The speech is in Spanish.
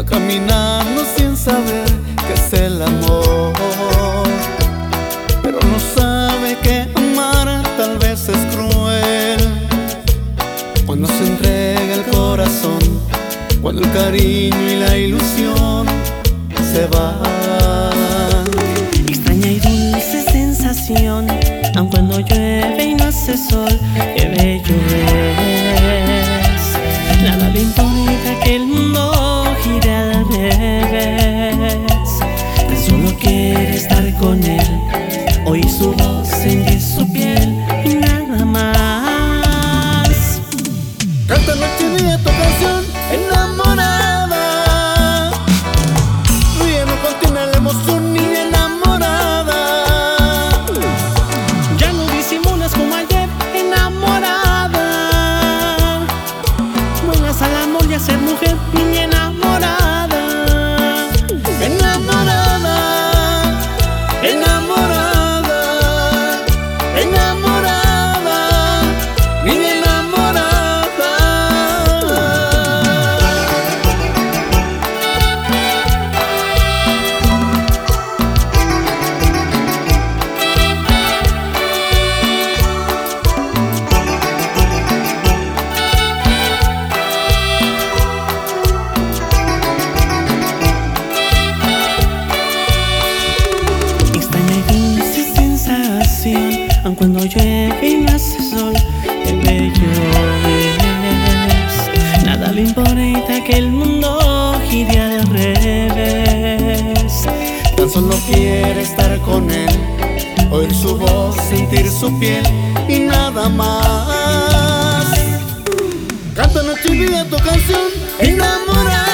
va caminando sin saber qué es el amor, pero no sabe que amar tal vez es cruel. Cuando se entrega el corazón, cuando el cariño y la ilusión se van. Extraña y dulce sensación, aun cuando llueve y no hace sol, qué bello es. Nada le importa que el mundo gire al revés, tan solo quiere estar con él, oír su voz, sentir su piel y nada más. Canta noche y día tu canción enamorada, ríe, no contiene la emoción ni enamorada. Ya no disimulas como ayer, enamorada. Vuelvas al amor y a ser mujer, niña enamorada. Enamorada, enamorada, enamorada, niña enamorada. Aun cuando llueve y no hace sol, qué bello es. Nada le importa que el mundo gire al revés, Tan solo quiere estar con él, oír su voz, sentir su piel y nada más. Canta noche y día tu canción enamorada.